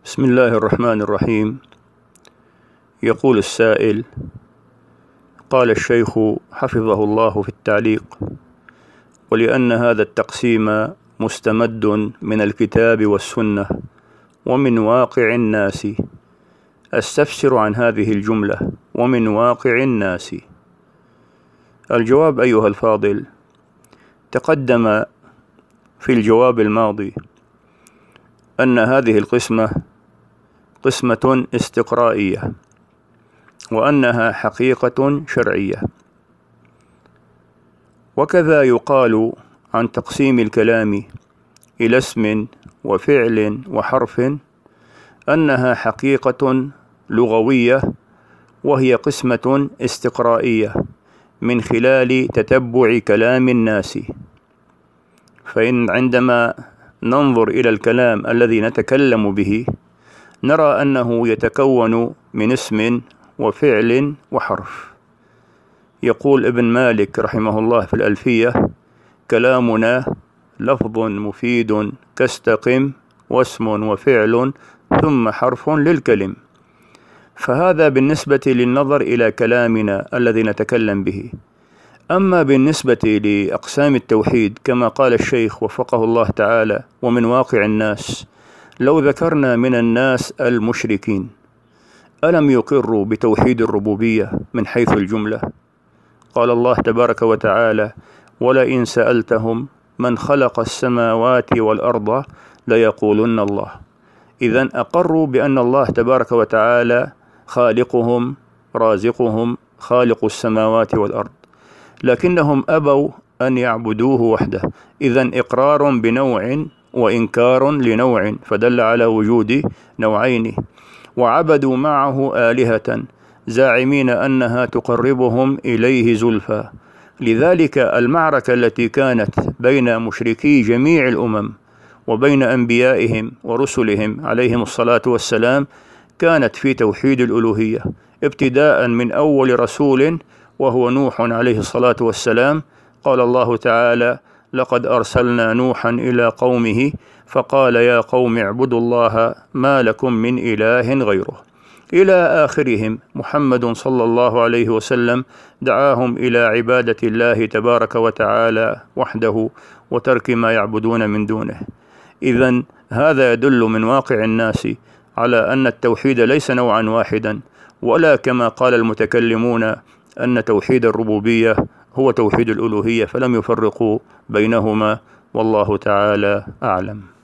بسم الله الرحمن الرحيم. يقول السائل: قال الشيخ حفظه الله في التعليق: ولأن هذا التقسيم مستمد من الكتاب والسنة ومن واقع الناس، أستفسر عن هذه الجملة ومن واقع الناس. الجواب أيها الفاضل، تقدم في الجواب الماضي أن هذه القسمة قسمة استقرائية، وأنها حقيقة شرعية. وكذا يقال عن تقسيم الكلام إلى اسم وفعل وحرف أنها حقيقة لغوية، وهي قسمة استقرائية من خلال تتبع كلام الناس. فإن عندما ننظر إلى الكلام الذي نتكلم به نرى أنه يتكون من اسم وفعل وحرف. يقول ابن مالك رحمه الله في الألفية: كلامنا لفظ مفيد كاستقم، واسم وفعل ثم حرف للكلم. فهذا بالنسبة للنظر إلى كلامنا الذي نتكلم به. أما بالنسبة لأقسام التوحيد كما قال الشيخ وفقه الله تعالى: ومن واقع الناس، لو ذكرنا من الناس المشركين، ألم يقروا بتوحيد الربوبية من حيث الجملة؟ قال الله تبارك وتعالى: ولئن سألتهم من خلق السماوات والأرض ليقولن الله. إذن أقروا بأن الله تبارك وتعالى خالقهم رازقهم خالق السماوات والأرض، لكنهم أبوا أن يعبدوه وحده. إذن إقرار بنوع وإنكار لنوع، فدل على وجود نوعين. وعبدوا معه آلهة زاعمين أنها تقربهم إليه زلفى. لذلك المعركة التي كانت بين مشركي جميع الأمم وبين أنبيائهم ورسلهم عليهم الصلاة والسلام كانت في توحيد الألوهية، ابتداء من أول رسول وهو نوح عليه الصلاة والسلام. قال الله تعالى: لقد أرسلنا نوحا إلى قومه فقال يا قوم اعبدوا الله ما لكم من إله غيره، إلى آخرهم. محمد صلى الله عليه وسلم دعاهم إلى عبادة الله تبارك وتعالى وحده وترك ما يعبدون من دونه. إذن هذا يدل من واقع الناس على أن التوحيد ليس نوعا واحدا، ولا كما قال المتكلمون أن توحيد الربوبية هو توحيد الألوهية، فلم يفرقوا بينهما، والله تعالى أعلم.